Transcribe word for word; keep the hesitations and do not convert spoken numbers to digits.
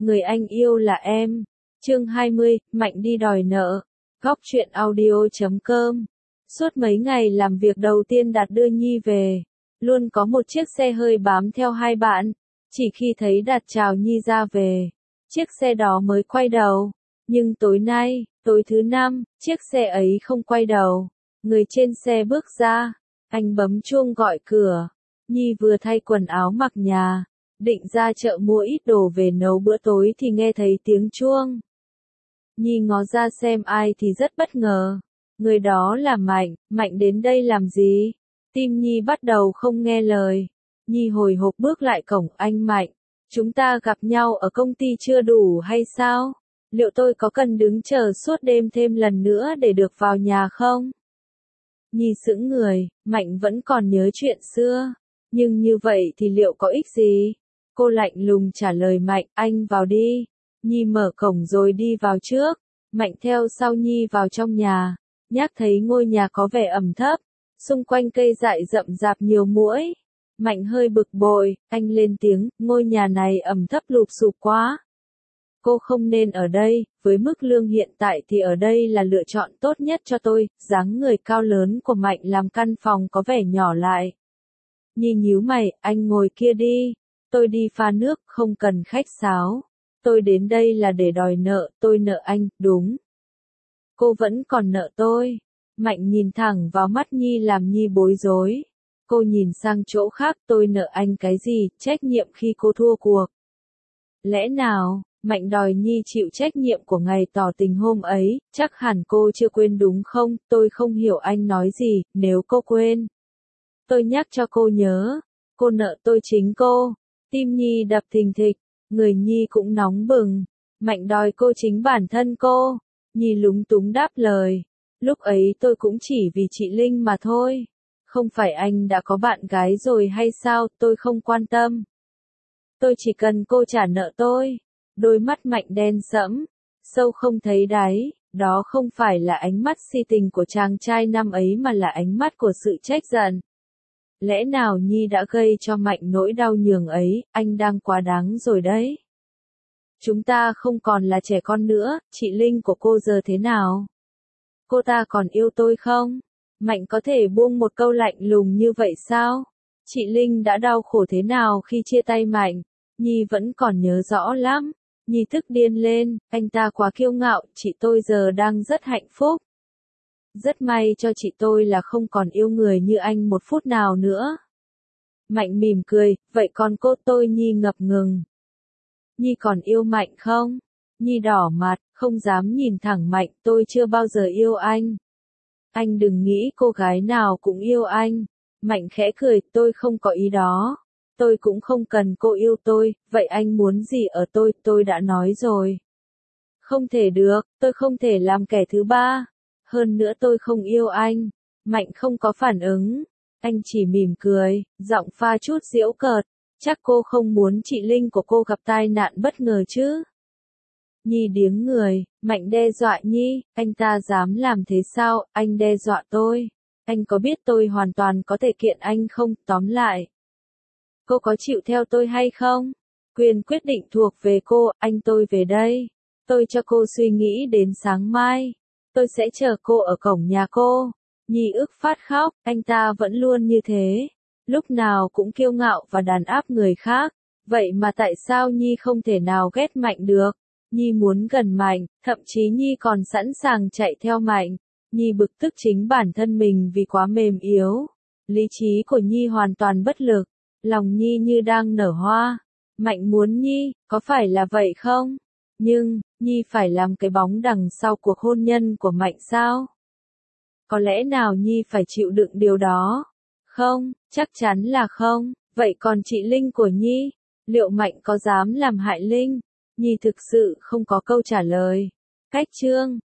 người anh yêu là em. Chương hai mươi, Mạnh đi đòi nợ. Góc truyện audio chấm com. Suốt mấy ngày làm việc đầu tiên Đạt đưa Nhi về, luôn có một chiếc xe hơi bám theo hai bạn. Chỉ khi thấy Đạt chào Nhi ra về, chiếc xe đó mới quay đầu. Nhưng tối nay, tối thứ năm, chiếc xe ấy không quay đầu. Người trên xe bước ra, anh bấm chuông gọi cửa. Nhi vừa thay quần áo mặc nhà, định ra chợ mua ít đồ về nấu bữa tối thì nghe thấy tiếng chuông. Nhi ngó ra xem ai thì rất bất ngờ. Người đó là Mạnh. Mạnh đến đây làm gì? Tim Nhi bắt đầu không nghe lời. Nhi hồi hộp bước lại cổng. Anh Mạnh, chúng ta gặp nhau ở công ty chưa đủ hay sao? Liệu tôi có cần đứng chờ suốt đêm thêm lần nữa để được vào nhà không? Nhi sững người. Mạnh vẫn còn nhớ chuyện xưa. Nhưng như vậy thì liệu có ích gì? Cô lạnh lùng trả lời Mạnh, anh vào đi. Nhi mở cổng rồi đi vào trước. Mạnh theo sau Nhi vào trong nhà. Nhác thấy ngôi nhà có vẻ ẩm thấp. Xung quanh cây dại rậm rạp nhiều muỗi. Mạnh hơi bực bội, anh lên tiếng, ngôi nhà này ẩm thấp lụp xụp quá. Cô không nên ở đây, với mức lương hiện tại thì ở đây là lựa chọn tốt nhất cho tôi. Dáng người cao lớn của Mạnh làm căn phòng có vẻ nhỏ lại. Nhi nhíu mày, anh ngồi kia đi. Tôi đi pha nước, không cần khách sáo. Tôi đến đây là để đòi nợ, tôi nợ anh, đúng. Cô vẫn còn nợ tôi. Mạnh nhìn thẳng vào mắt Nhi làm Nhi bối rối. Cô nhìn sang chỗ khác, tôi nợ anh cái gì, trách nhiệm khi cô thua cuộc. Lẽ nào, Mạnh đòi Nhi chịu trách nhiệm của ngày tỏ tình hôm ấy, chắc hẳn cô chưa quên đúng không, tôi không hiểu anh nói gì, nếu cô quên. Tôi nhắc cho cô nhớ, cô nợ tôi chính cô. Tim Nhi đập thình thịch, người Nhi cũng nóng bừng. Mạnh đòi cô chính bản thân cô. Nhi lúng túng đáp lời. Lúc ấy tôi cũng chỉ vì chị Linh mà thôi. Không phải anh đã có bạn gái rồi hay sao, tôi không quan tâm. Tôi chỉ cần cô trả nợ tôi. Đôi mắt Mạnh đen sẫm, sâu không thấy đáy. Đó không phải là ánh mắt si tình của chàng trai năm ấy mà là ánh mắt của sự trách giận. Lẽ nào Nhi đã gây cho Mạnh nỗi đau nhường ấy, anh đang quá đáng rồi đấy. Chúng ta không còn là trẻ con nữa, chị Linh của cô giờ thế nào? Cô ta còn yêu tôi không? Mạnh có thể buông một câu lạnh lùng như vậy sao? Chị Linh đã đau khổ thế nào khi chia tay Mạnh? Nhi vẫn còn nhớ rõ lắm. Nhi tức điên lên, anh ta quá kiêu ngạo, chị tôi giờ đang rất hạnh phúc. Rất may cho chị tôi là không còn yêu người như anh một phút nào nữa. Mạnh mỉm cười, vậy còn cô tôi? Nhi ngập ngừng. Nhi còn yêu Mạnh không? Nhi đỏ mặt, không dám nhìn thẳng Mạnh, tôi chưa bao giờ yêu anh. Anh đừng nghĩ cô gái nào cũng yêu anh. Mạnh khẽ cười, tôi không có ý đó. Tôi cũng không cần cô yêu tôi, vậy anh muốn gì ở tôi, tôi đã nói rồi. Không thể được, tôi không thể làm kẻ thứ ba. Hơn nữa tôi không yêu anh. Mạnh không có phản ứng. Anh chỉ mỉm cười, giọng pha chút giễu cợt. Chắc cô không muốn chị Linh của cô gặp tai nạn bất ngờ chứ? Nhi điếng người. Mạnh đe dọa Nhi, anh ta dám làm thế sao? Anh đe dọa tôi. Anh có biết tôi hoàn toàn có thể kiện anh không? Tóm lại, cô có chịu theo tôi hay không? Quyền quyết định thuộc về cô. Anh tôi về đây. Tôi cho cô suy nghĩ đến sáng mai. Tôi sẽ chờ cô ở cổng nhà cô. Nhi ức phát khóc, anh ta vẫn luôn như thế. Lúc nào cũng kiêu ngạo và đàn áp người khác. Vậy mà tại sao Nhi không thể nào ghét Mạnh được? Nhi muốn gần Mạnh, thậm chí Nhi còn sẵn sàng chạy theo Mạnh. Nhi bực tức chính bản thân mình vì quá mềm yếu. Lý trí của Nhi hoàn toàn bất lực. Lòng Nhi như đang nở hoa. Mạnh muốn Nhi, có phải là vậy không? Nhưng, Nhi phải làm cái bóng đằng sau cuộc hôn nhân của Mạnh sao? Có lẽ nào Nhi phải chịu đựng điều đó? Không, chắc chắn là không. Vậy còn chị Linh của Nhi? Liệu Mạnh có dám làm hại Linh? Nhi thực sự không có câu trả lời. Cách chương